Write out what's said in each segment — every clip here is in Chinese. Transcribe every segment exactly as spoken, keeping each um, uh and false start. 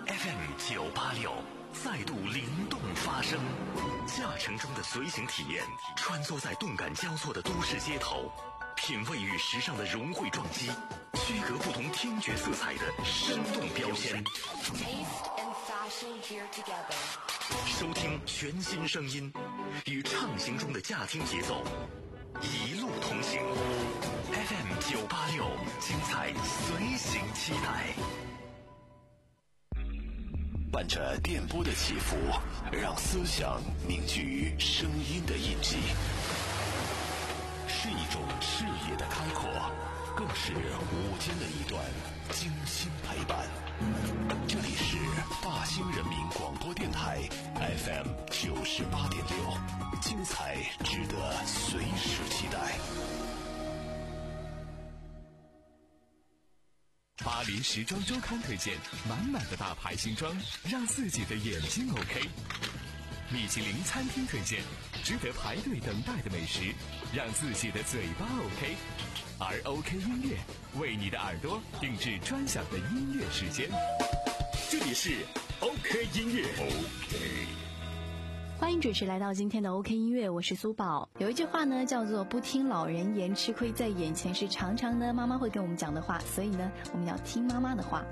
F M 九八六再度灵动发声，驾乘中的随行体验，穿梭在动感交错的都市街头，品味与时尚的融汇撞击，区隔不同听觉色彩的生动标签。收听全新声音，与畅行中的驾听节奏，一路同行。F M 九八六，精彩随行期待。伴着电波的起伏，让思想凝聚于声音的印记，是一种视野的开阔，更是午间的一段精心陪伴。这里是大兴人民广播电台 F M 九十八点六，精彩值得随时期待。 巴黎时装周刊推荐满满的大牌新装，让自己的眼睛 OK。米其林餐厅推荐值得排队等待的美食，让自己的嘴巴 OK。而 OK 音乐为你的耳朵定制专享的音乐时间。这里是 OK 音乐 OK。 欢迎准时来到今天的 OK 音乐，我是苏宝。有一句话呢叫做不听老人言，吃亏在眼前，是常常呢妈妈会跟我们讲的话，所以呢我们要听妈妈的话。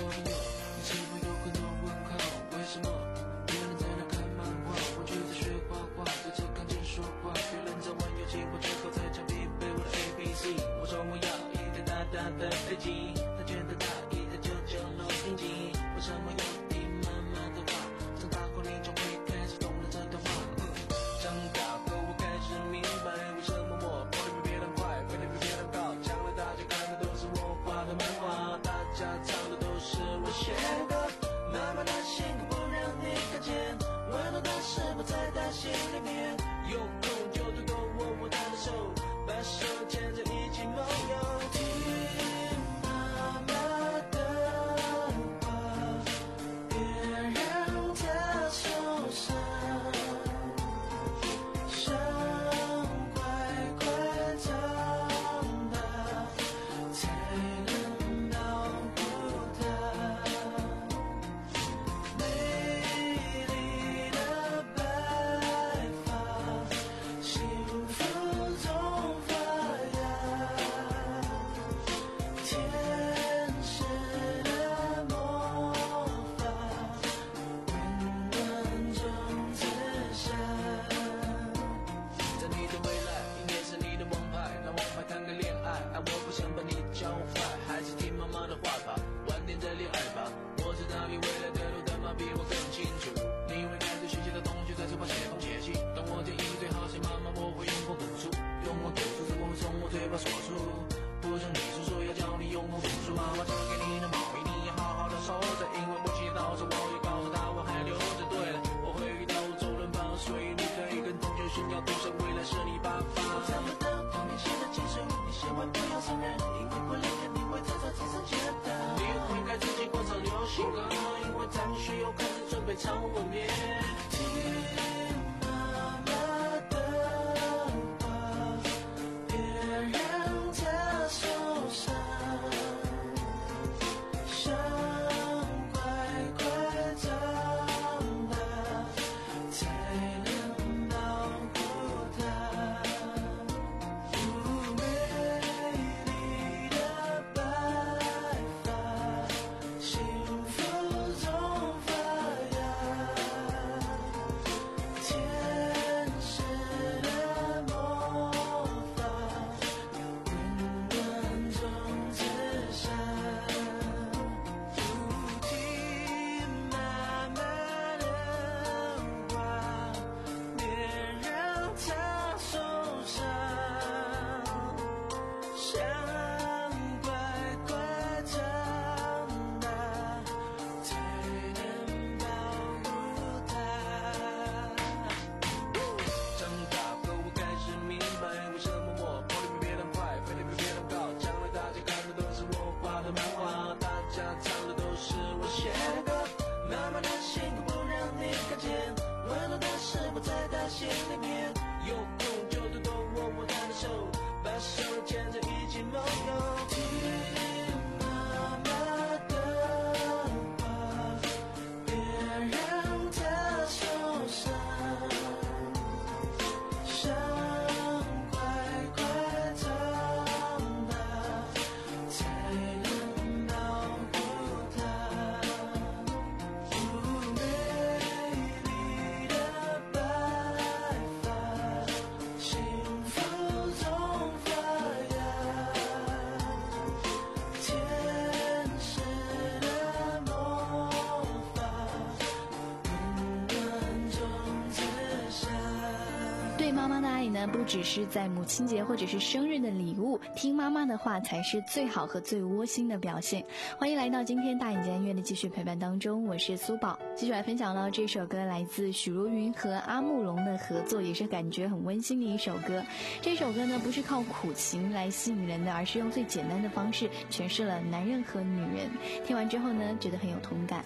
心里面有空就多多握握他的手，把手牵着一起梦游。听妈妈的话，别让她受伤，想快快长大，才能保护她。美丽的白幸福中发芽，天使的魔法，温暖中自下。在你的未来，应该是你的王牌，让王牌谈个恋爱。啊，我不想把你教坏，还是听妈妈的话吧，晚点再恋爱吧。我知道你未来的路灯嘛比我更清楚，你会看着学习的同学在嘴巴写东写西，当我建议最好写妈妈，我会用功读书，用功读书，怎么会从我嘴巴说出？不像你叔叔要教你用功读书，妈妈送给你的毛衣你要好好的收着，因为母亲到时我也告诉她我还留着。对了，我会遇到周润发，所以你可以跟同学炫耀，赌神未来是你爸爸。我看不到童年写的情书，你千万不要承认，因为不离开你会制造自身觉得你会该自己过上流行歌，因为咱们学友开始准备唱吻别。听妈妈的话，别让她受伤，想快快长大，才能保护她。美丽的白发，幸福中发芽， 妈妈的爱呢，不只是在母亲节或者是生日的礼物，听妈妈的话才是最好和最窝心的表现。欢迎来到今天大眼睛音乐的继续陪伴当中，我是苏宝，继续来分享到这首歌来自许茹芸和阿木龙的合作，也是感觉很温馨的一首歌。这首歌呢，不是靠苦情来吸引人的，而是用最简单的方式诠释了男人和女人。听完之后呢，觉得很有同感。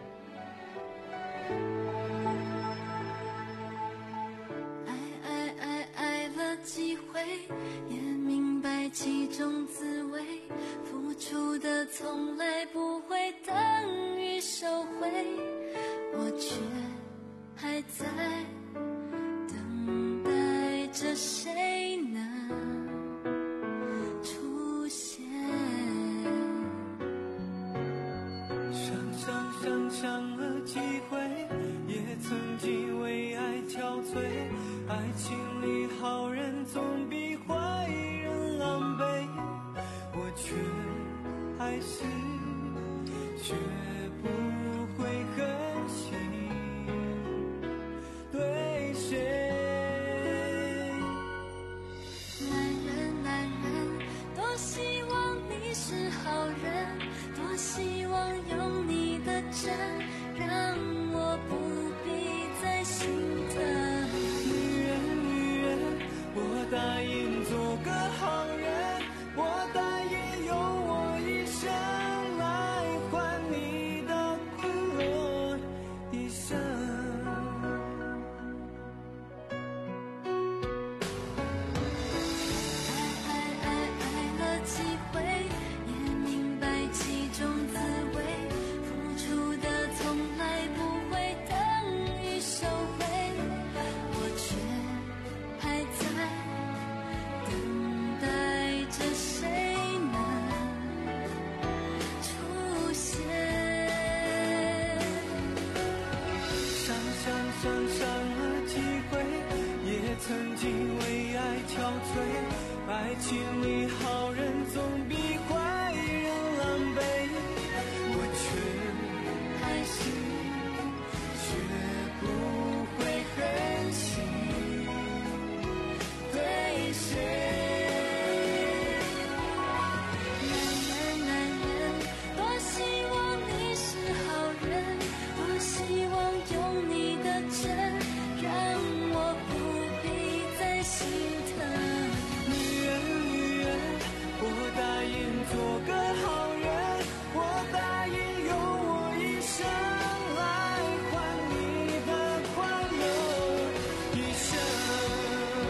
几回也明白其中滋味，付出的从来不会等于收回，我却还在等待着谁能出现。 想想想想了几回，也曾经为爱憔悴，爱情里好人总比坏人狼狈，我却还是学不会狠心对谁。 男人男人，多希望你是好人，多希望有你的真，让我不必再心疼。 我答应做个好人，我答应用我一生来换你的快乐一生。 爱爱爱爱了几回，也明白其中滋味，付出的从来不会等于收回，我却还在等待着谁能出现。 想想想想了几回，也曾经为爱憔悴，爱情里好人总比坏人狼狈，我却还是学不会狠心对谁。 男人男人，多希望你是好人，多希望有你的真，让我不必再心疼。 女人女人，我答应做个好人，我答应用我一生来换你的快乐一生。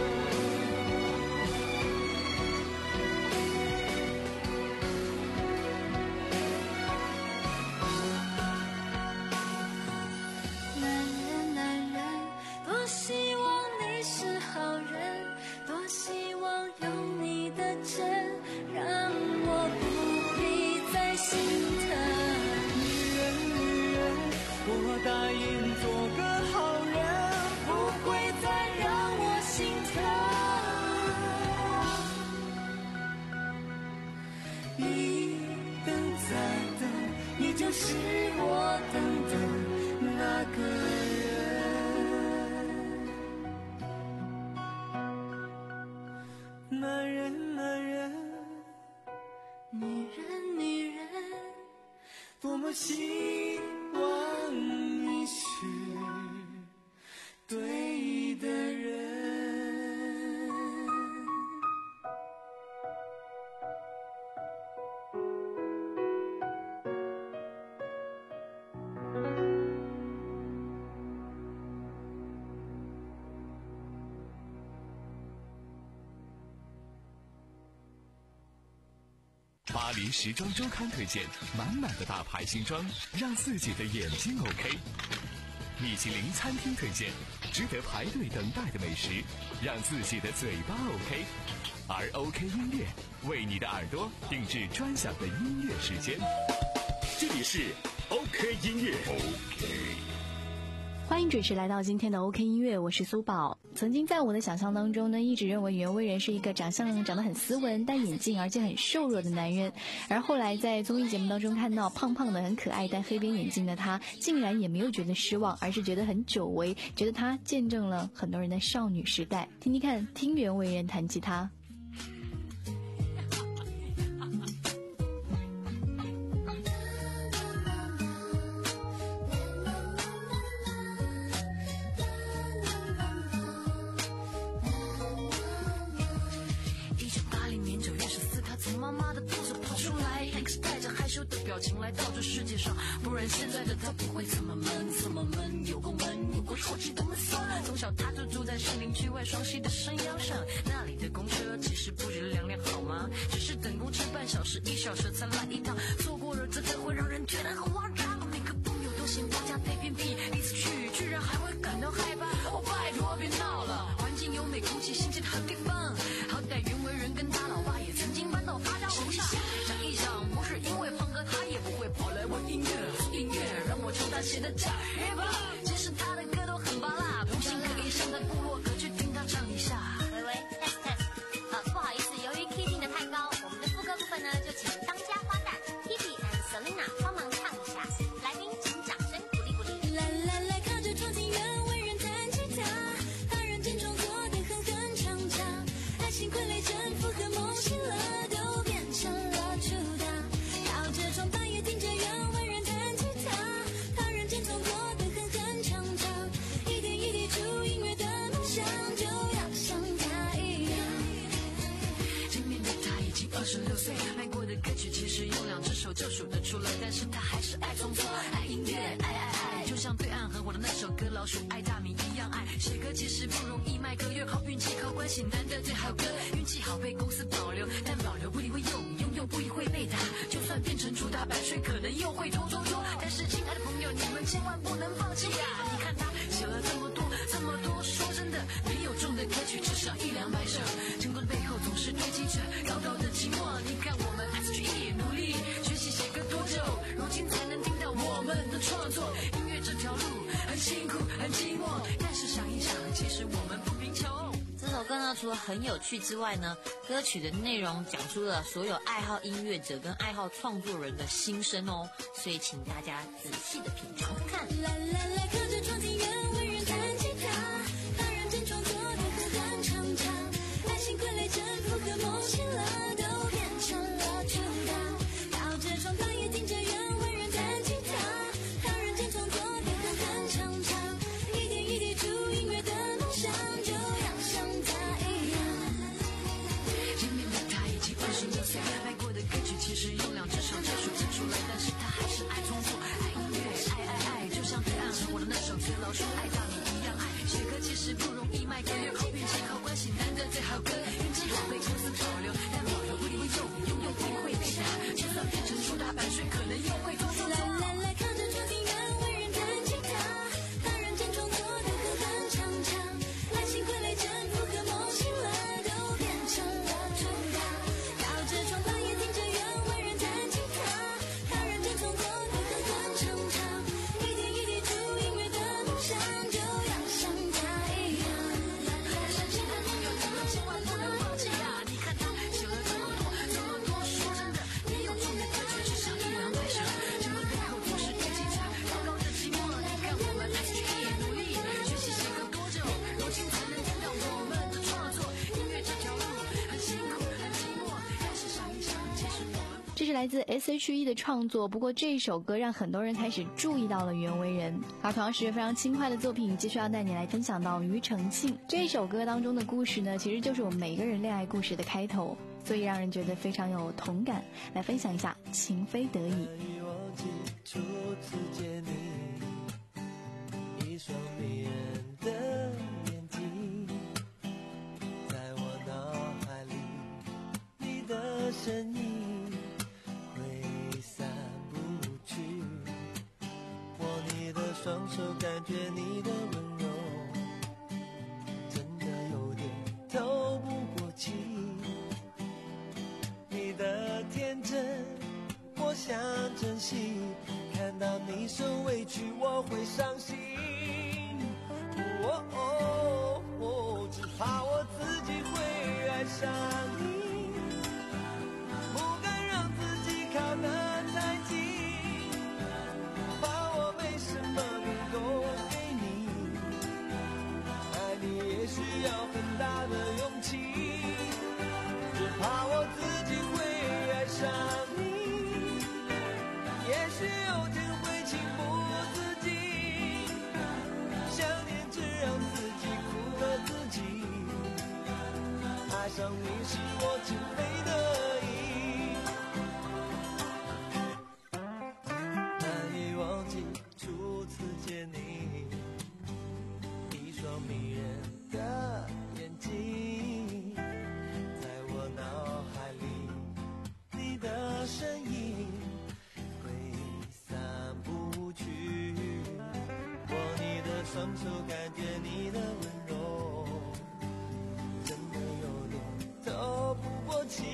男人男人，多希望你是好人，多希望有你的真，让我不必再心疼。 女人女人，我答应做个好人，不会再让我心疼。一等再等，你就是我等的那个人。男人男人， 女人女人， 多么希望你是对的人。 巴黎时装周刊推荐满满的大牌新装，让自己的眼睛 OK。米其林餐厅推荐值得排队等待的美食，让自己的嘴巴 OK。而 OK 音乐为你的耳朵定制专享的音乐时间。 这里是 OK 音乐。OK。 欢迎准时来到今天的 OK 音乐，我是苏宝。曾经在我的想象当中呢，一直认为袁惟仁是一个长相长得很斯文、戴眼镜而且很瘦弱的男人，而后来在综艺节目当中看到胖胖的、很可爱戴黑边眼镜的他，竟然也没有觉得失望，而是觉得很久违，觉得他见证了很多人的少女时代。听听看，听袁惟仁弹吉他。 的表情来到这世界上，不然现在的他不会这么闷，这么闷。有个门，有个说起的门锁。从小他就住在士林区外双溪的山腰上，那里的公车其实不止两辆，好吗？只是等公车半小时、一小时才来一趟，错过了这个会让人觉得很慌张。每个朋友都嫌家太偏僻，第一次去居然还会感到害怕。哦，拜托别闹了，环境优美，空气新鲜的好地方。好歹袁惟仁跟他老爸也曾经搬到发家楼上。想一想，不是因为胖哥，他也不会跑来玩音乐。音乐让我唱他写的假 hiphop， 其实他的歌都很拔辣，不信可以上他部落格去听他唱一下。 喂喂 test test， 呃，不好意思，由于 key 定的太高，我们的副歌部分呢，就请当家花旦 Kiki and Selina 帮忙唱一下。来宾请掌声鼓励鼓励。 啦啦啦，靠着窗前袁惟仁弹吉他，他人间创作的哼哼唱唱，爱情傀儡征服和梦醒了，都变成了主打。靠着窗半夜听着袁惟仁弹吉他，他人间创作的哼哼唱唱，一点一滴出音乐的梦想，就要像他一样。 今年的他已经二十六岁，卖过的歌曲其实有两只手就数得出来，但是他还是爱创作，爱音乐，爱爱爱，就像对岸很火的那首歌《老鼠爱大米》一样爱。写歌其实不容易，卖歌越好运气靠关系，难得最好歌，运气好被公司保留，但保留不一定会用，拥有不一定会被打，就算变成主打版税，可能又会拖拖拖。但是亲爱的朋友，你们千万不能放弃呀！你看他写了这么多这么多，说真的，没有中的歌曲至少一两百首，成功的背后总是堆积着高高的寂寞。你看我们 S G E 努力学习写歌多久，如今才能听到我们的创作。音乐这条路很辛苦很寂寞，但是想一想，其实我们不贫穷。 这首歌呢，除了很有趣之外呢，歌曲的内容讲出了所有爱好音乐者跟爱好创作人的心声哦，所以请大家仔细的品尝看。 啦啦啦，靠着窗前袁惟仁弹吉他，他人间创作的哼哼唱唱，爱情傀儡征服和梦醒了，都变成了主打。靠着窗半夜听着袁惟仁弹吉他，他人间创作的哼哼唱唱，一点一滴出音乐的梦想，就要像他一样。 今年的他已经二十六岁，卖过的歌曲其实用两只手就数得出来，但是他还是爱创作，爱音乐，爱爱爱，就像对岸很火的那首歌《老鼠爱大米》一样爱。写歌其实不容易，卖歌越好运气靠关系，难得最好歌，运气好被公司保留，但保留不一定会用，拥有不一定会被打，就算变成主打版税，可能又会拖拖拖。 啦啦啦，靠着窗前袁惟仁弹吉他，他人间创作的哼哼唱唱，爱情傀儡征服和梦醒了，都变成了主打。靠着窗半夜听着袁惟仁弹吉他，他人间创作的哼哼唱唱，一点一滴出音乐的梦想，就要像他一样。 但是亲爱的朋友，你们千万不能放弃呀！你看他写了这么多这么多，说真的，没有中的歌曲只想一两百首，这个背后总是堆积着高高的寂寞。你看我们 S G E 努力学习写歌多久，如今才能听到我们的创作。音乐这条路很辛苦很寂寞，但是想一想，其实我们。 这是来自 S H E 的创作，不过这首歌让很多人开始注意到了袁惟仁。而同样是非常轻快的作品，继续要带你来分享到庾澄庆这首歌当中的故事呢，其实就是我们每个人恋爱故事的开头，所以让人觉得非常有同感。来分享一下情非得已。 忘记初次见你，一双迷人的眼睛，在我脑海里，你的身影挥散不去。握你的双手，感觉你的温柔，真的有点透不过气。你的天真我想珍惜，看到你受委屈我会伤心。 哦哦哦，只怕我自己会爱上你，不敢让自己靠得太近，怕我没什么能够给你，爱你也需要很大的勇气，只怕我自己会爱上你，也许有天会情不自禁，想念只让自己苦了自己，爱上你是我情非得已，难以忘记初次见你，一双迷人的眼睛，在我脑海里你的身影挥散不去，握你的双手感觉你的温柔，真的有点透不过气，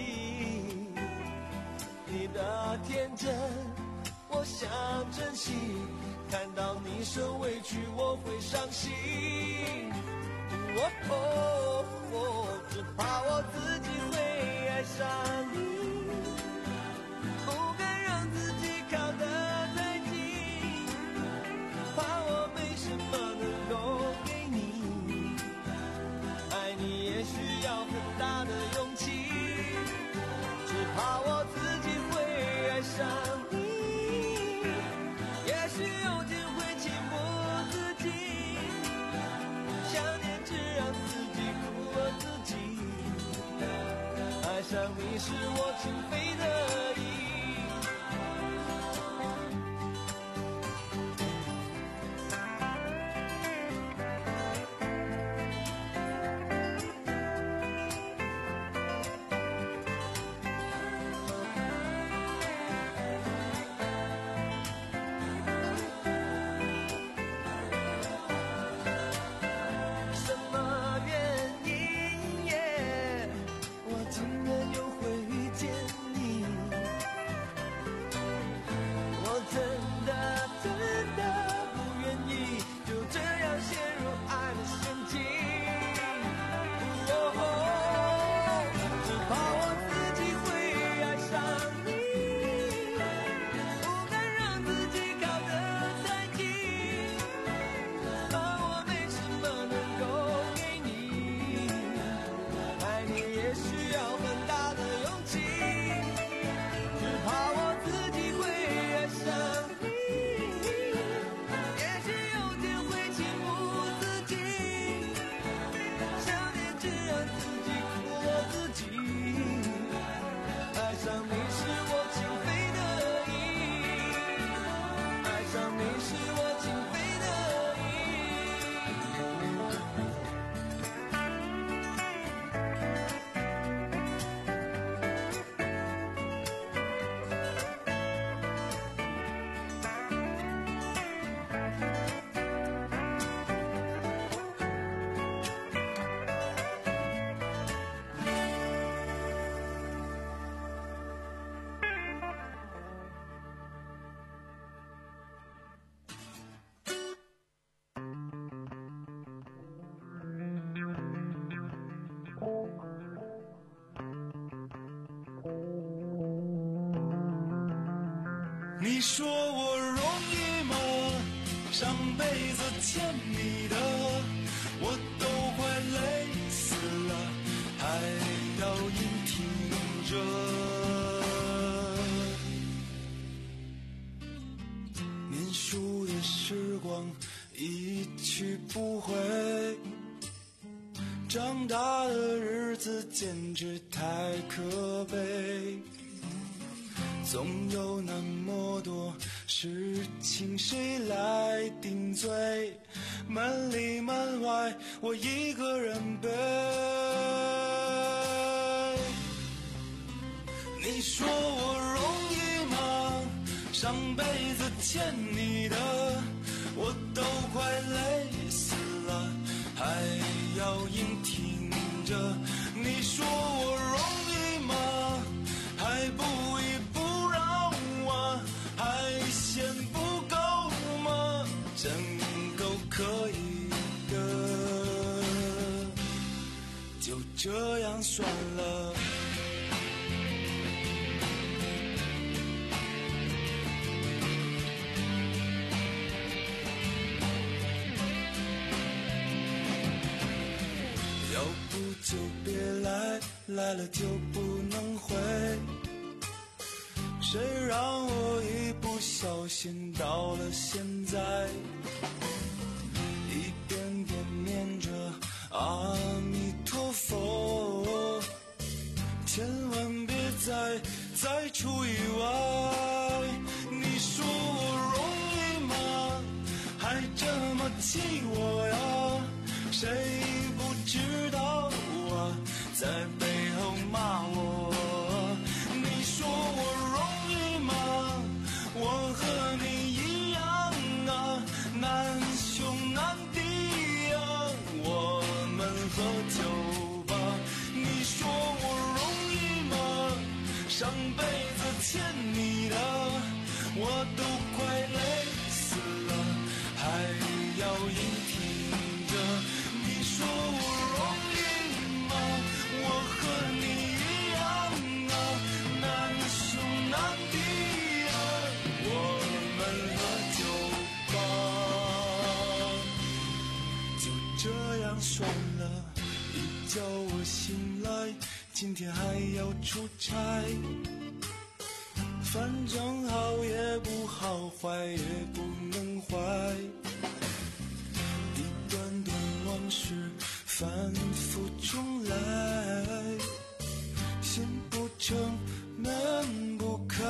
你的天真我想珍惜，看到你受委屈我会伤心，哦哦哦，只怕我自己会爱上你，不敢让自己靠得太近，怕我没什么能够给你，爱你也需要很大的勇气，只怕我自己会爱上你，也许有天会情不自禁，想念只让自己苦了自己，爱上你是我情非得已。什么原因耶？我竟然又会遇见你，我真的真的不愿意就这样陷入爱的陷阱，哦哦，只怕我自己会爱上你，不敢让自己靠得太近，怕我没什么能够给你，爱你也需要很大的勇气，只怕我自己会爱上你，也许有天会情不自禁，想念只让自己苦了自己，爱上你是我情非得已，爱上你是我情非得你说我容易吗？上辈子欠你的，我都快累死了，还要硬挺着。念书的时光一去不回，长大的日子简直太可悲。总有那么多事情谁来顶罪，门里门外我一个人背。你说我容易吗？上辈子欠你的，我都快累死了，还要硬挺着。你说我容易吗？还不一不让我，还嫌不够吗？真够可以的。 算了。要不就别来，来了就不能回。谁让我一不小心到了现在，一遍遍念着阿弥陀佛，千万别再再出意外。你说我容易吗？还这么气我呀？谁不知道啊，在背后骂我。你说我容易吗？我和你一样啊，难兄难弟啊，我们喝酒吧。你说我容易吗？上辈子欠你的我都快累死了，还要硬挺着。你说我容易吗？我和你一样啊，难兄难弟啊，我们喝酒吧。就这样算了，一觉我醒来，今天还要出差，反正好也不好，坏也不能坏。一段段往事反复重来，心不诚闷不开。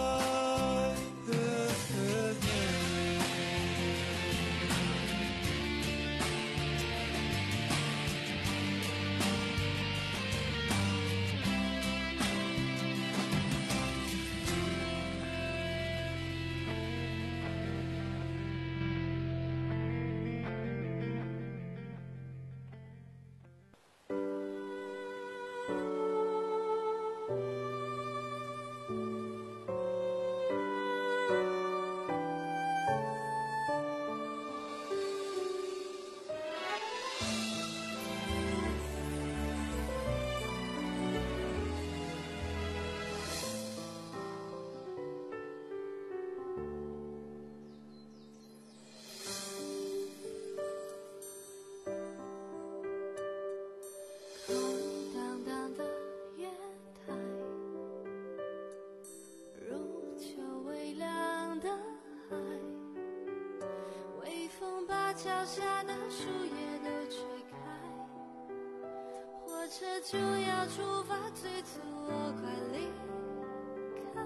脚下的树叶都吹开，火车就要出发，催促我快离开。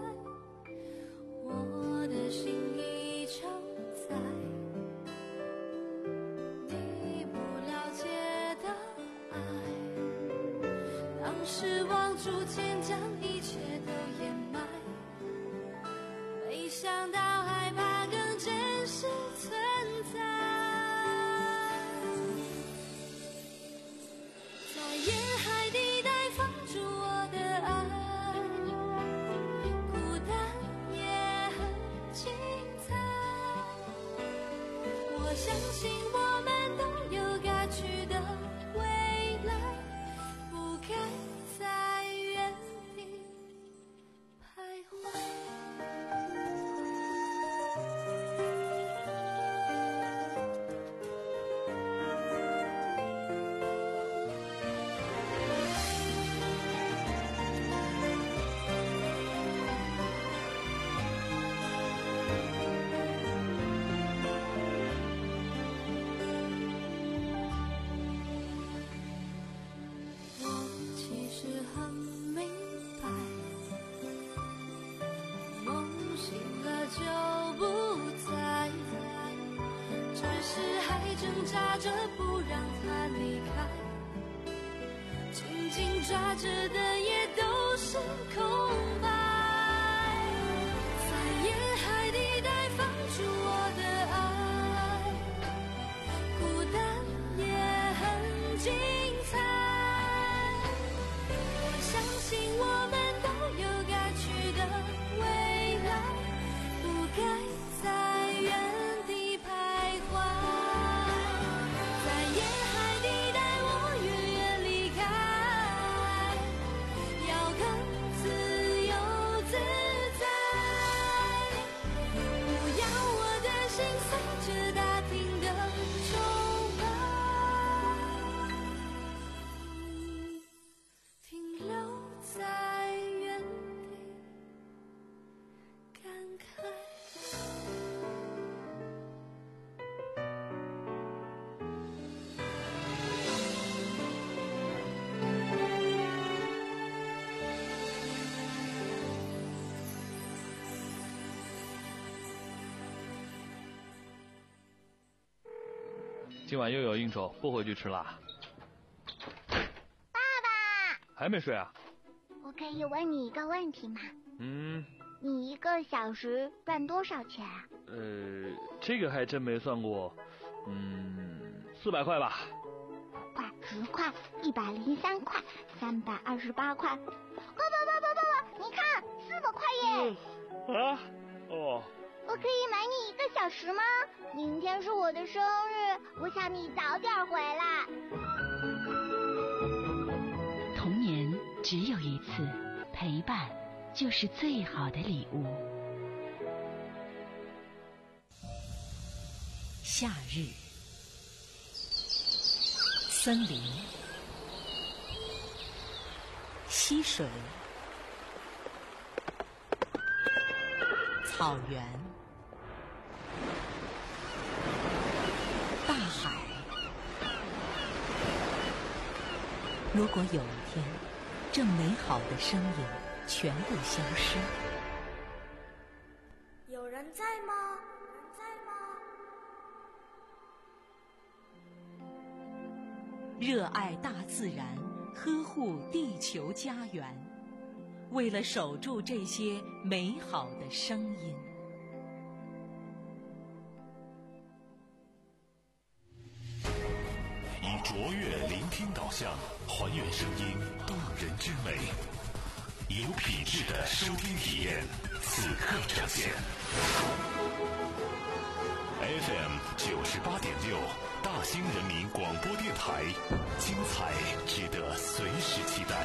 我的心已承载你不了解的爱，当时望出千将一切都掩埋，没想到害怕更真实存在。沿海地带放逐我的爱，孤单也很精彩。我相信我们都有该去的未来，不该在原地徘徊。挣扎着不让他离开，紧紧抓着的也都是空白。在沿海地带放逐我的爱，孤单也很精彩。我相信我们都有该去的未来，不该在原地徘徊。在沿海地带我远远离开， 今晚又有应酬，不回去吃啦。 爸爸， 还没睡啊？ 我可以问你一个问题吗？ 嗯。 你一个小时赚多少钱啊？ 呃，这个还真没算过。嗯，四百块吧。 块、十块、一百零三块、三百二十八块。爸爸爸爸爸爸，你看，四百块耶！ 嗯、啊？哦。 我可以买你一个小时吗？明天是我的生日，我想你早点回来。 童年只有一次，陪伴就是最好的礼物。 夏日，森林，溪水，草原，大海。如果有一天，这美好的声音全部消失， 有人在吗？有人在吗？ 热爱大自然，呵护地球家园，为了守住这些美好的声音。 以卓越聆听导向，还原声音动人之美，有品质的收听体验，此刻呈现。F M 九十八点六，大兴人民广播电台，精彩值得随时期待。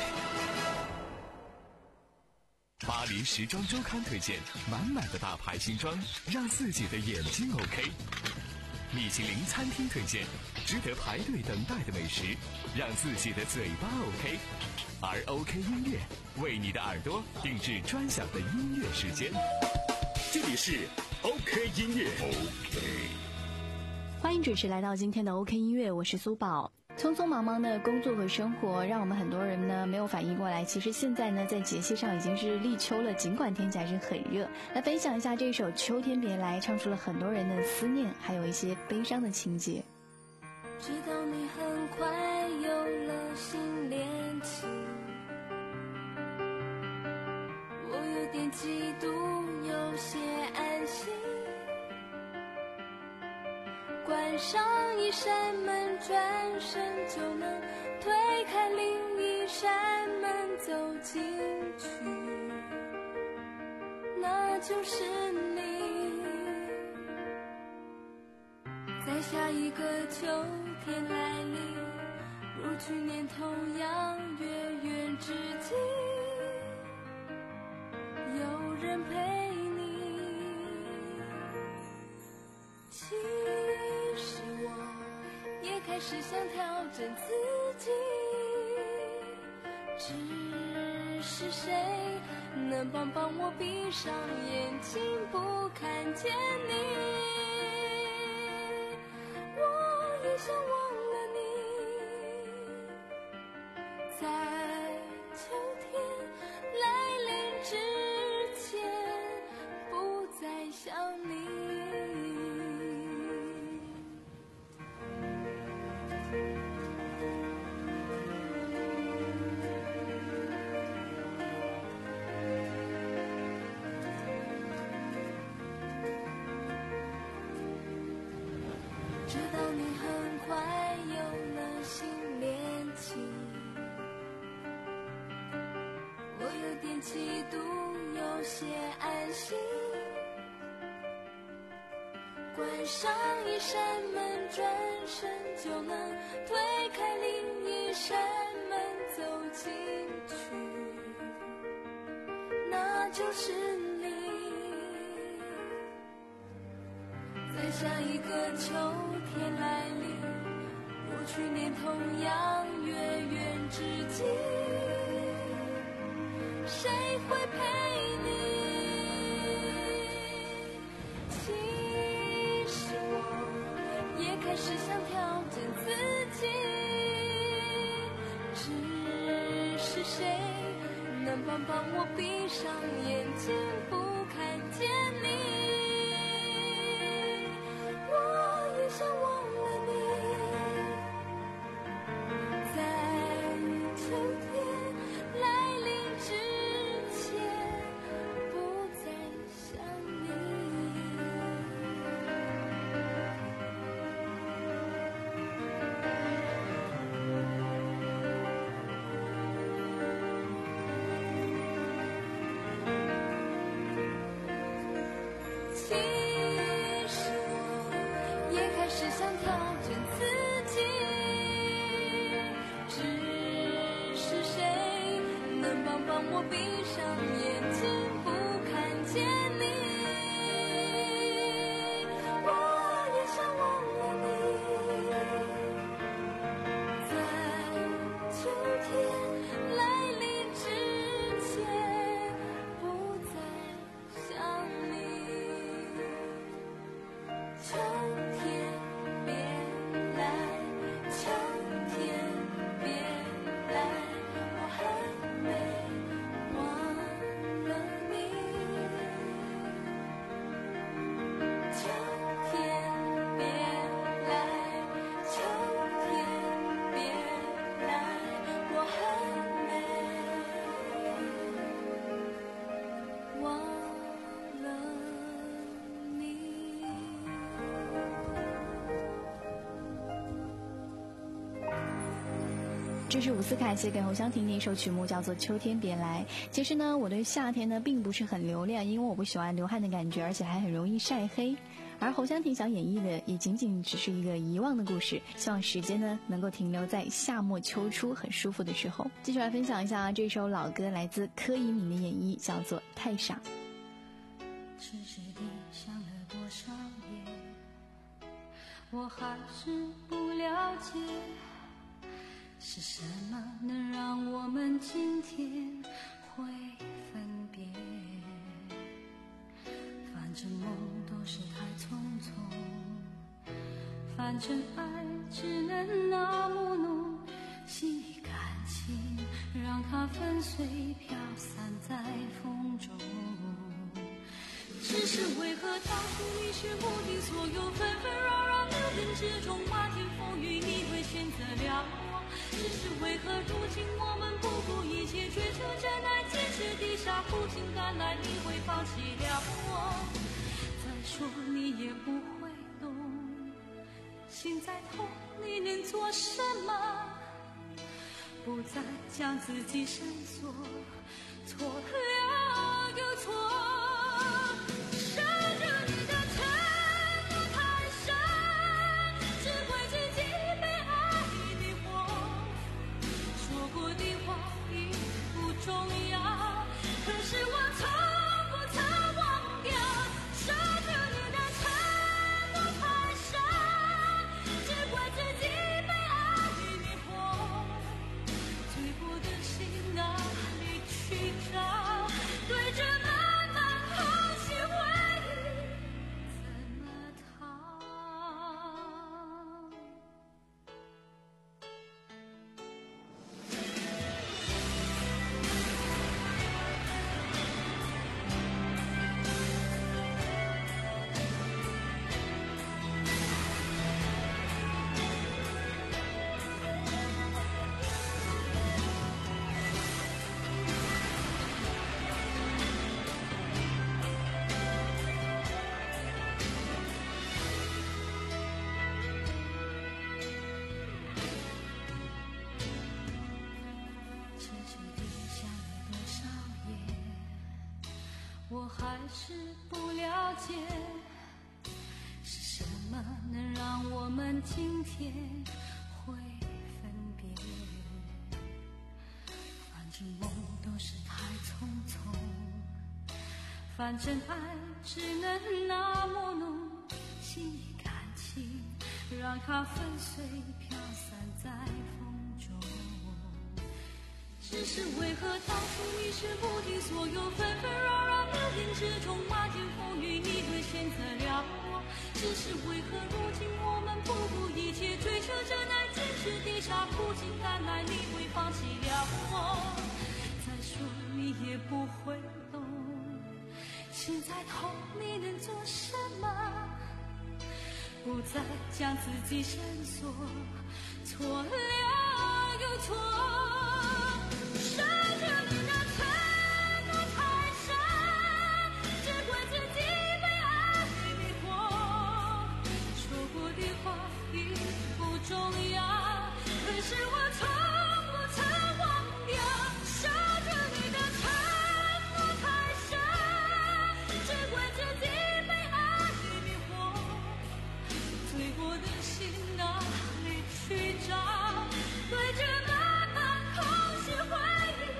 巴黎时装周刊推荐满满的大牌新装，让自己的眼睛 OK。米其林餐厅推荐值得排队等待的美食，让自己的嘴巴 OK。而 OK 音乐为你的耳朵定制专享的音乐时间。这里是 OK 音乐 OK。 欢迎准时来到今天的 OK 音乐，我是苏宝。匆匆忙忙的工作和生活，让我们很多人呢没有反应过来，其实现在呢在节气上已经是立秋了，尽管天气还是很热。来分享一下这首《秋天别来》，唱出了很多人的思念，还有一些悲伤的情节。 知道你很快有了新恋情，我有点嫉妒，有些安心。关上一扇门，转身就能推开另一扇门，走进去，那就是你。在下一个秋天来临，如去年同样月圆之际，有人陪你。其实我也开始想调整自己，只是谁能帮帮我闭上眼睛不看见你。我也想忘了你，在秋天来临之前不再想你。知道你很快有了新恋情，我有点嫉妒，有些安心。关上一扇门，转身就能推开另一扇门，走进去，那就是你。在下一个秋天来临，如去年同样月圆之际，谁会陪你？其实我也开始想调整自己，只是谁能帮帮我闭上眼睛不看见你。我也想忘了你， 这是伍思凯写给侯湘婷的一首曲目，叫做《秋天别来》。其实呢，我对夏天呢并不是很留恋，因为我不喜欢流汗的感觉，而且还很容易晒黑。而侯湘婷想演绎的也仅仅只是一个遗忘的故事，希望时间呢能够停留在夏末秋初很舒服的时候。继续来分享一下这首老歌，来自柯以敏的演绎，叫做《太傻》。 痴痴地想了多少夜，我还是不了解，是什么能让我们今天会分别？反正梦都是太匆匆，反正爱只能那么浓，细感情让它粉碎飘散在风中。只是为何当初你是无敌，所有纷纷扰扰流言之中，漫天风雨你会选择了我？只是为何如今我们不顾一切追求真爱，坚持地下苦尽甘来，你会放弃了我？再说你也不会懂，心再痛你能做什么？不再将自己深锁，错了又错。我还是不了解，是什么能让我们今天会分别？反正梦都是太匆匆，反正爱只能那么浓，细感情让它粉碎飘散在风中。只是为何当初你是无敌，所有纷纷扰扰流言之中，漫天风雨你会选择了我？只是为何如今我们不顾一切追求真爱，坚持地下苦尽甘来，你会放弃了我？再说你也不会懂，心再痛你能做什么？不再将自己深锁，错了又错。守着你的承诺太傻，只怪自己被爱迷惑。说过的话已不重要，可是我从不曾忘掉。守着你的承诺太傻，只怪自己被爱迷惑。醉过的心哪里去找？对着满满空虚回忆。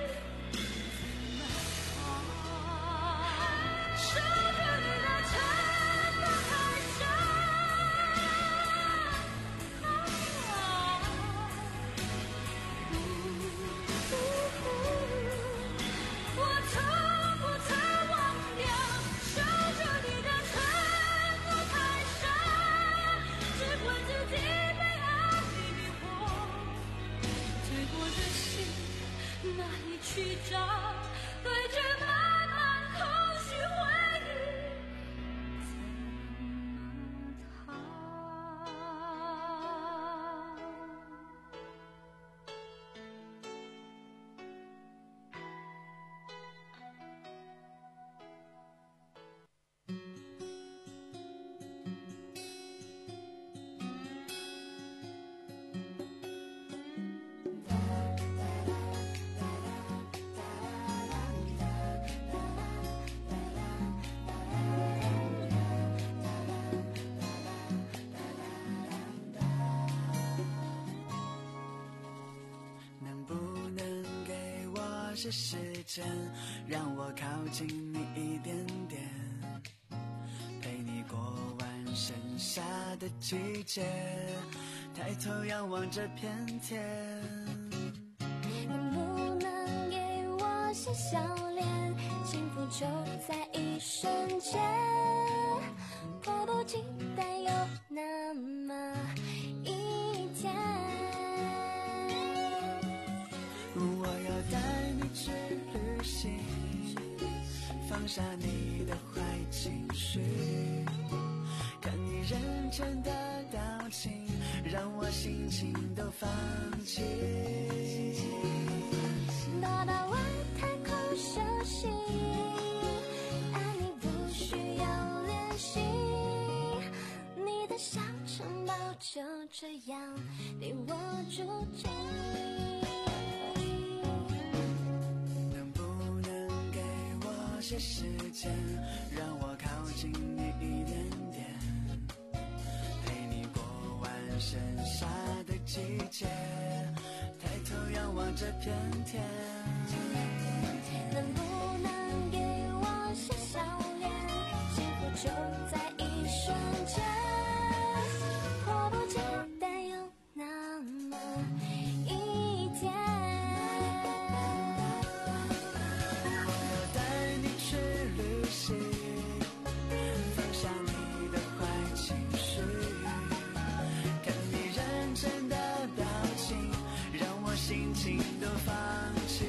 些时间，让我靠近你一点点，陪你过完剩下的季节，抬头仰望这片天。 能不能给我些笑脸，幸福就在一瞬间，迫不及待有那么一天。 我要带你去旅行，放下你的坏情绪，看你认真的表情，让我心情都放弃。 到到外太空休息，爱你不需要练习，你的小城堡就这样被我住进。 能不能给我些时间，让我靠近你一点点，陪你过完剩下的季节，抬头仰望这片天。 能不能给我些笑脸，幸福就在一瞬间，迫不及待有那么一天。 我要带你去旅行，放下你的坏情绪，看你认真的表情，让我心情都放弃。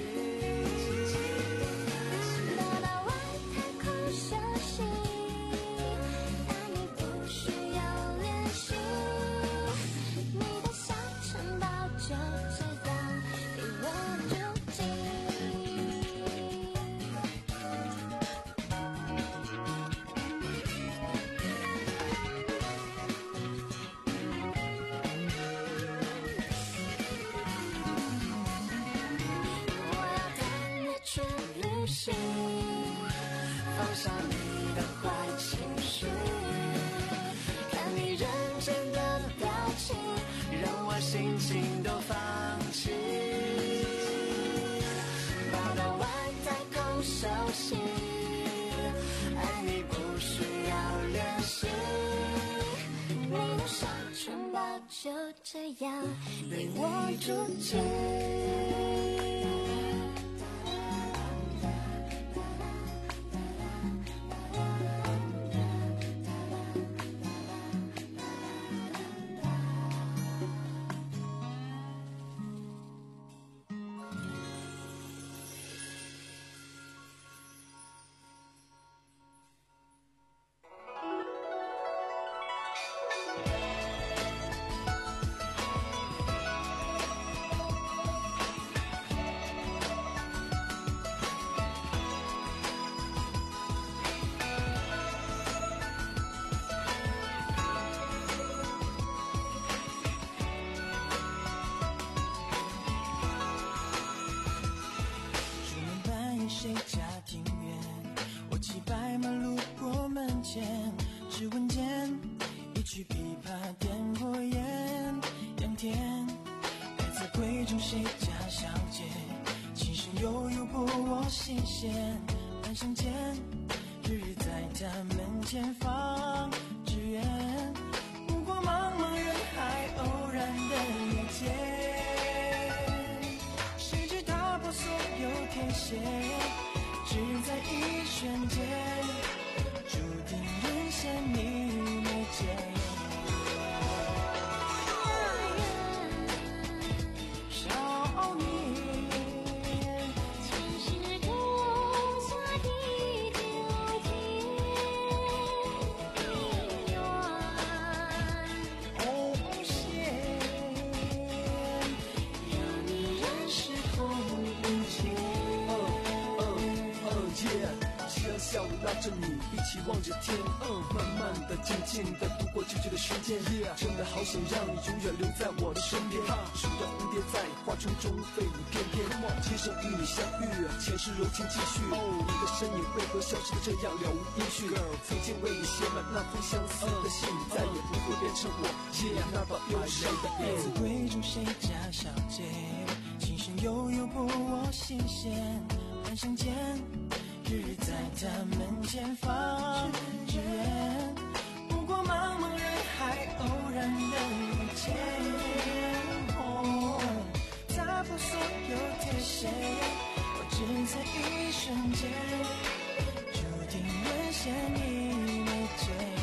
到到外太空休息，爱你不需要练习，你的小城堡就这样被我住进。我要带你去旅行， 放下你的坏情绪，看你认真的表情，让我心情都放弃。跑到外太空休息，爱你不需要练习， 你的小城堡就这样被我住进。 出门半夜谁家庭院，我骑白马路过门前，指纹间一曲琵琶点过烟，阳天来自贵州谁家小姐，琴声悠悠不我心弦，半生间日日在他门前放纸鸢，目光茫茫人海偶然的遇见，谁知打破所有天线，只在一瞬间，注定人生你没见。少年， 前世种下的丢天姻缘， 红线， 让你认识红尘。 只要笑着拉着你一起望着天，嗯，慢慢的静静的度过久久的时间， yeah, 真的好想让你永远留在我的身边，数着蝴蝶在花丛中飞舞翩翩，今生与你相遇，前世柔情继续，哦，你的身影为何消失的这样了无音讯， girl, 曾经为你写满那封相似的信，再也不会变成我 yeah, 那把忧伤的来自贵州谁家小姐，琴声又有不我新鲜，很相见，日日在他们前方支援，不过茫茫人海偶然能遇见。哦，踏破所有铁线，我只在一瞬间，注定沦陷一眉间。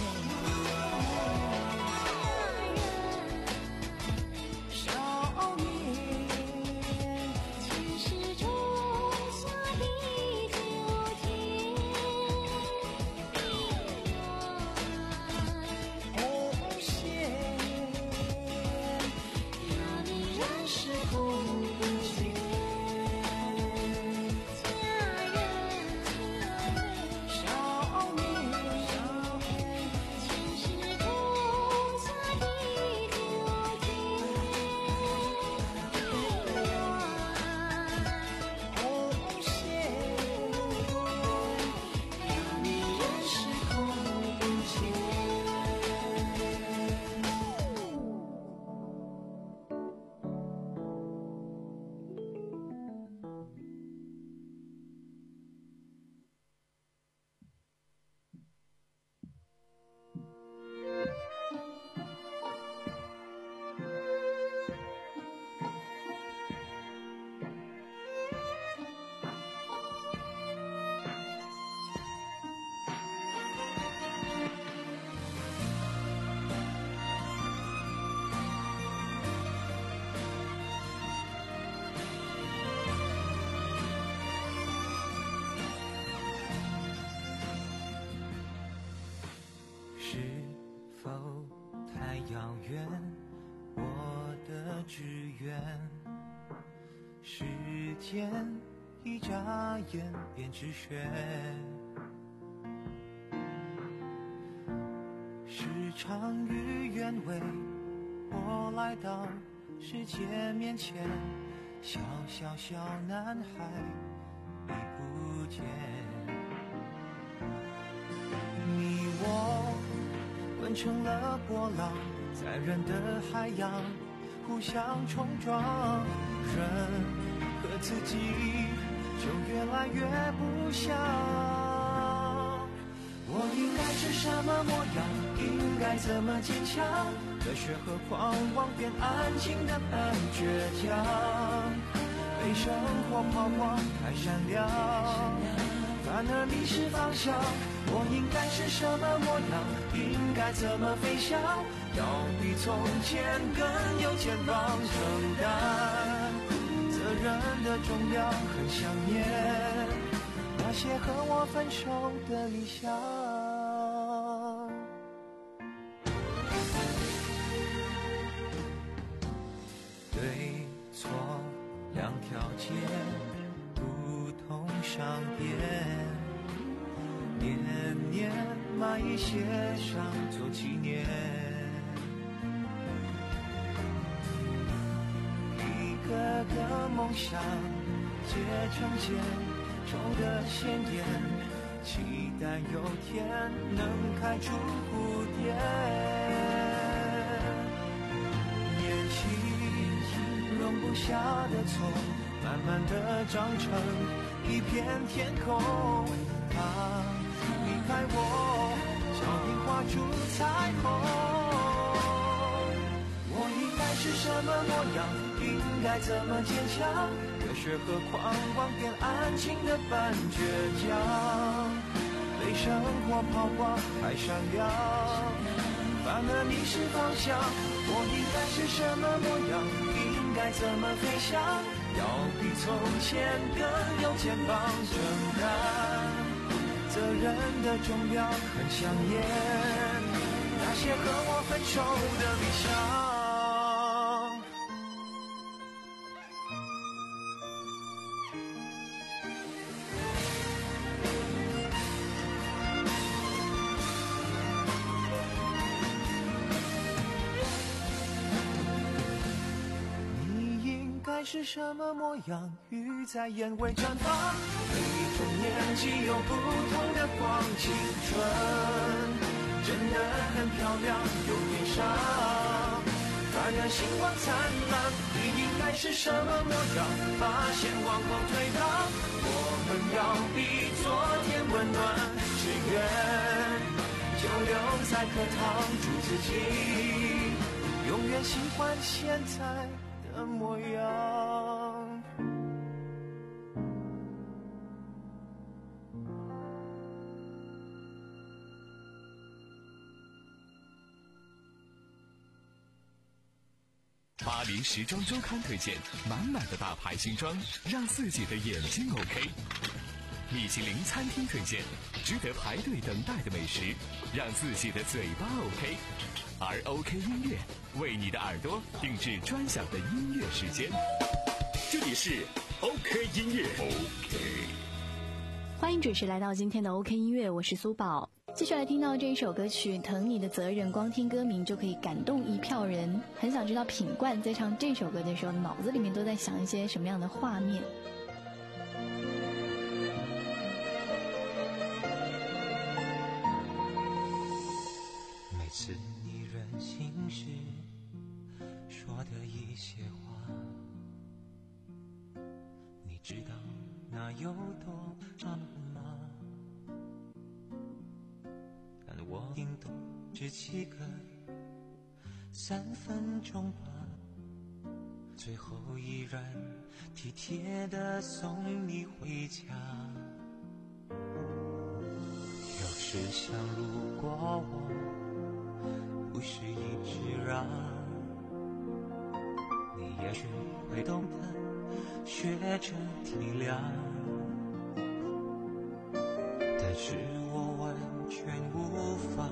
是否太遥远？我的志愿，时间一眨眼便止血，时常与愿违，我来到世界面前，小小小男孩已不见，你我混成了波浪，在人的海洋互相冲撞，人和自己就越来越不像。我应该是什么模样？应该怎么坚强？热血和狂妄变安静的很倔强，被生活抛光太闪亮，反而迷失方向。我应该是什么模样？应该怎么飞翔？要比从前更有肩膀承担，责任的重量很想念那些和我分手的理想。对错两条街，不同商店，年年买一些上做纪念，一个个梦想结成茧，抽得鲜艳，期待有天能开出蝴蝶。年轻容不下的错，慢慢地长成一片天空。它离开我，脚印画出彩虹。我应该是什么模样？应该怎么坚强？热血和狂妄变安静的半倔强，被生活抛光太闪亮，反而迷失方向。我应该是什么模样？应该怎么飞翔？要比从前更有肩膀承担，责任的重量很想念那些和我分手的理想。是什么模样？鱼在眼尾绽放，每一种年纪有不同的光，青春真的很漂亮，有点伤，反感染心慌灿烂，你应该是什么模样？发现往后退让，我们要比昨天温暖，只愿就留在课堂助自己，永远喜欢现在的模样。 巴黎时装周刊推荐满满的大牌新装，让自己的眼睛 OK。米其林餐厅推荐值得排队等待的美食，让自己的嘴巴 OK。而 OK 音乐为你的耳朵定制专享的音乐时间。 这里是 OK 音乐 OK。 欢迎准时来到今天的 OK 音乐，我是苏宝。继续来听到这一首歌曲《疼你的责任》，光听歌名就可以感动一票人。很想知道品冠在唱这首歌的时候，脑子里面都在想一些什么样的画面。 每次你任性时说的一些话，你知道那有多伤吗？但我顶多只记个三分钟吧，最后依然体贴地送你回家。有时想，如果我不是一直让，你也许会懂得学着体谅，但是我完全无法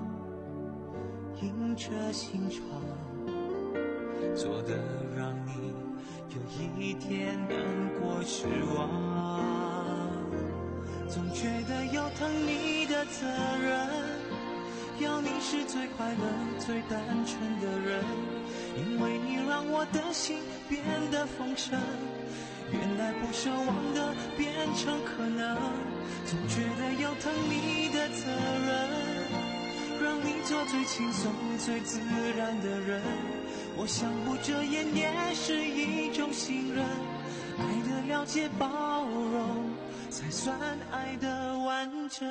硬着心肠，做得让你有一点难过失望。总觉得有疼你的责任，要你是最快乐最单纯的人，因为你让我的心变得丰盛，原来不奢望的变成可能。总觉得有疼你的责任，让你做最轻松最自然的人，我相互遮掩也是一种信任，爱的了解包容才算爱的完整。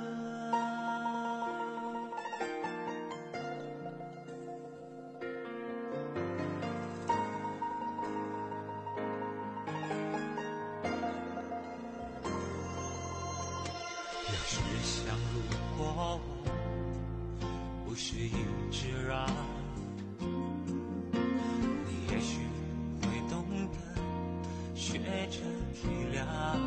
有时想，如果我不是一直让，你也许会懂得学着体谅，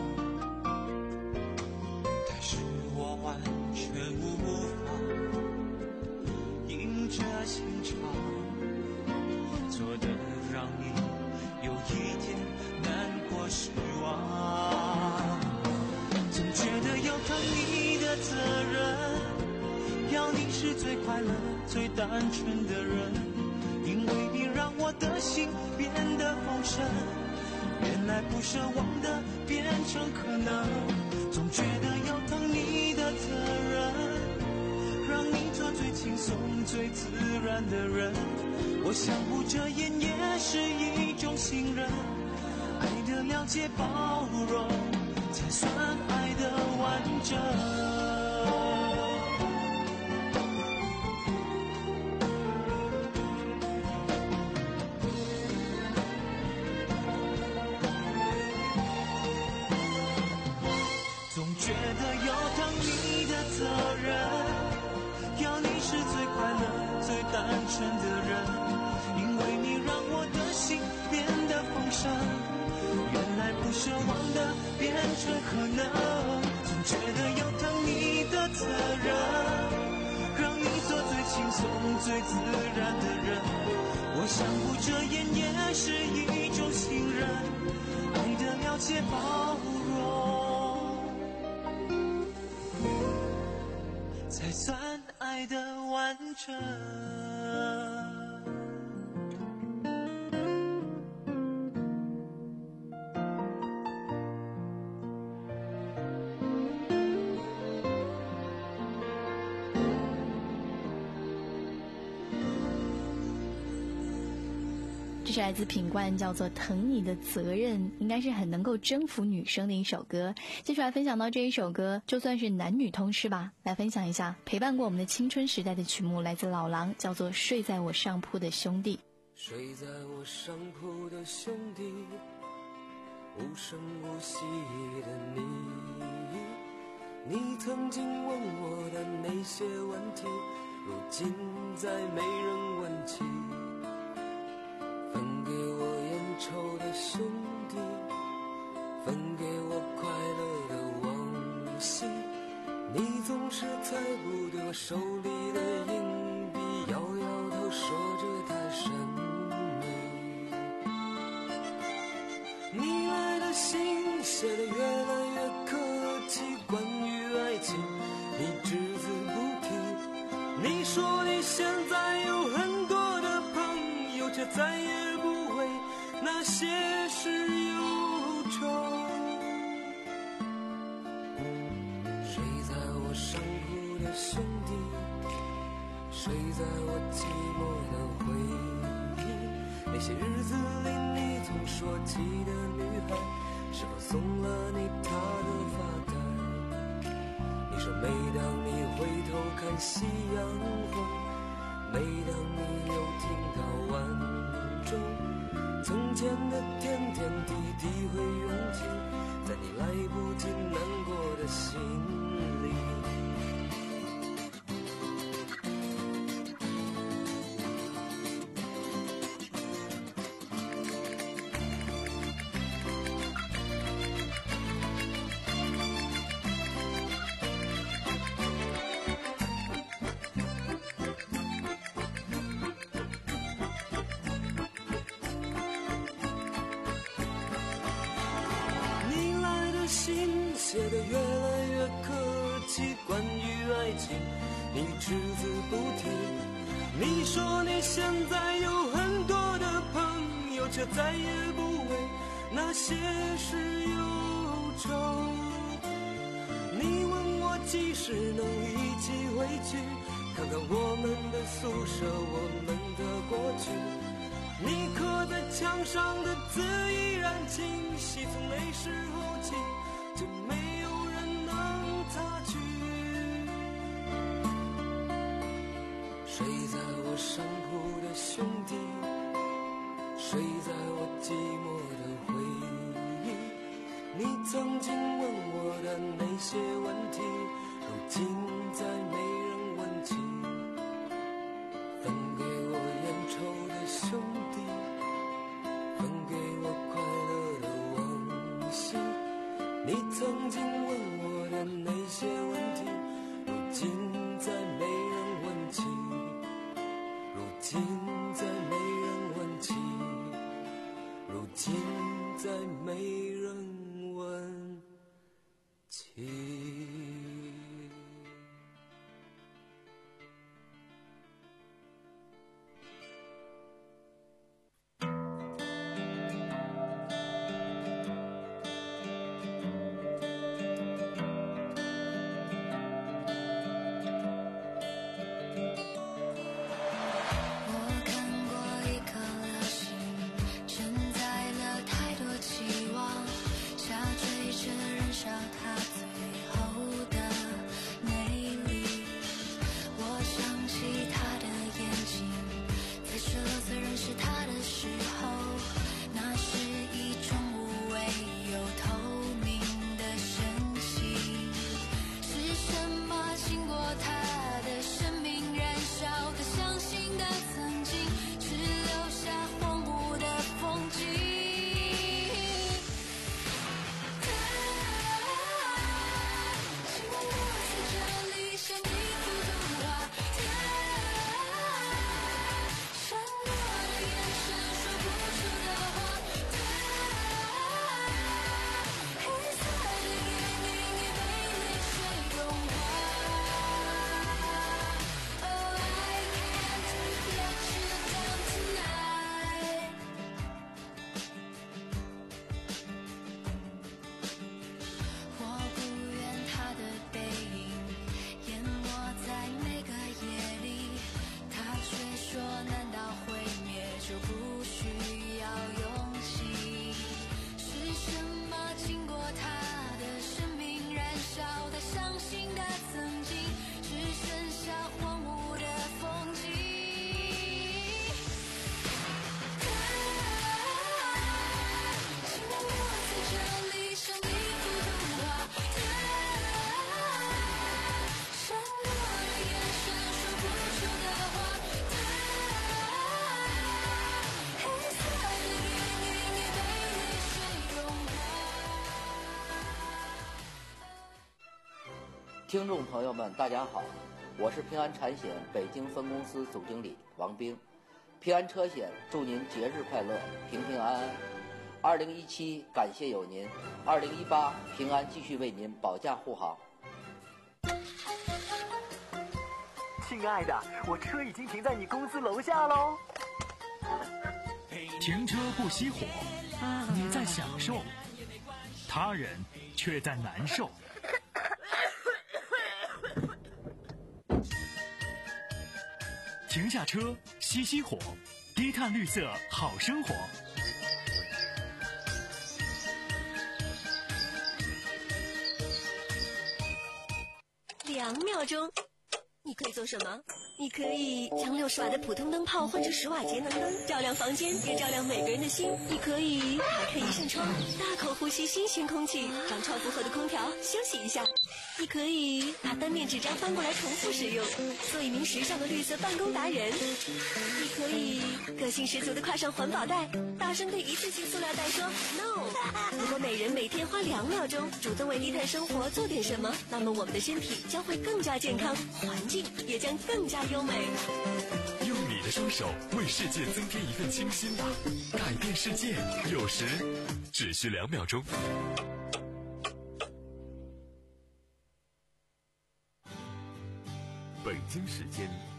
但是我完全无法硬着心肠，做得让你有一点难过失望。总觉得有疼你的责任，要你是最快乐最单纯的人，因为你让我的心变得丰盛，原来不奢望的变成可能。总觉得有疼你的责任，让你做最轻松最自然的人，我相互遮掩也是一种信任，爱的了解包容才算爱的完整。总觉得有疼你的责任，要你是最快乐最单纯的人，因为你让我的心变得丰盛，原来不奢望的变成可能。总觉得有疼你的责任，让你做最轻松最自然的人，我相互遮掩也是一种信任，爱的了解包容才算爱的完整。 这是来自品冠，叫做《疼你的责任》，应该是很能够征服女生的一首歌。接下来分享到这一首歌，就算是男女通吃吧。来分享一下陪伴过我们的青春时代的曲目，来自老狼，叫做《睡在我上铺的兄弟》。 睡在我上铺的兄弟，无声无息的你，你曾经问我的那些问题，如今再没人问起。分给我烟抽的兄弟，分给我快乐的往昔，你总是猜不对我手里的硬币，摇摇头说着太神秘。你来的信写得越来越客气，关于爱情你只字不提。你说你现在有很多的朋友，却再也不为那些事忧愁。睡在我上铺的兄弟，睡在我寂寞的回忆，那些日子里你总说起的女孩，是否送了你她的发带？你说每当你回头看夕阳红，每当你又听到晚钟，从前的点点滴滴会涌进在你来不及难过的心里。信写得越来越客气，关于爱情你只字不提。你说你现在有很多的朋友，却再也不为那些事忧愁。你问我几时能一起回去，看看我们的宿舍，我们的过去。你刻在墙上的字依然清晰，从那时候起就没有人能擦去。睡在我上铺的兄弟，睡在我寂寞的回忆，你曾经问我的那些问题，如今再没人问起。分给我烟抽的兄弟，分给我快乐的往昔，你曾经问我的那些问题，如今再没人问起，如今再没人问起，如今再没人问起。 听众朋友们，大家好，我是平安产险北京分公司总经理王兵。平安车险祝您节日快乐，平平安安。二零一七感谢有您，二零一八平安继续为您保驾护航。 亲爱的，我车已经停在你公司楼下喽。 停车不熄火，你在享受，他人却在难受。停下车，熄熄火，低碳绿色好生活。 两秒钟，你可以做什么？你可以将六十瓦的普通灯泡换成十瓦节能灯，照亮房间，也照亮每个人的心。你可以打开一扇窗，大口呼吸新鲜空气，让超负荷的空调休息一下。你可以把单面纸张翻过来重复使用，做一名时尚的绿色办公达人。你可以个性十足的挎上环保袋，大声对一次性塑料袋说 no。如果每人每天花两秒钟主动为低碳生活做点什么，那么我们的身体将会更加健康，环境也将更加优美。 用你的双手为世界增添一份清新吧，改变世界有时只需两秒钟。 北京时间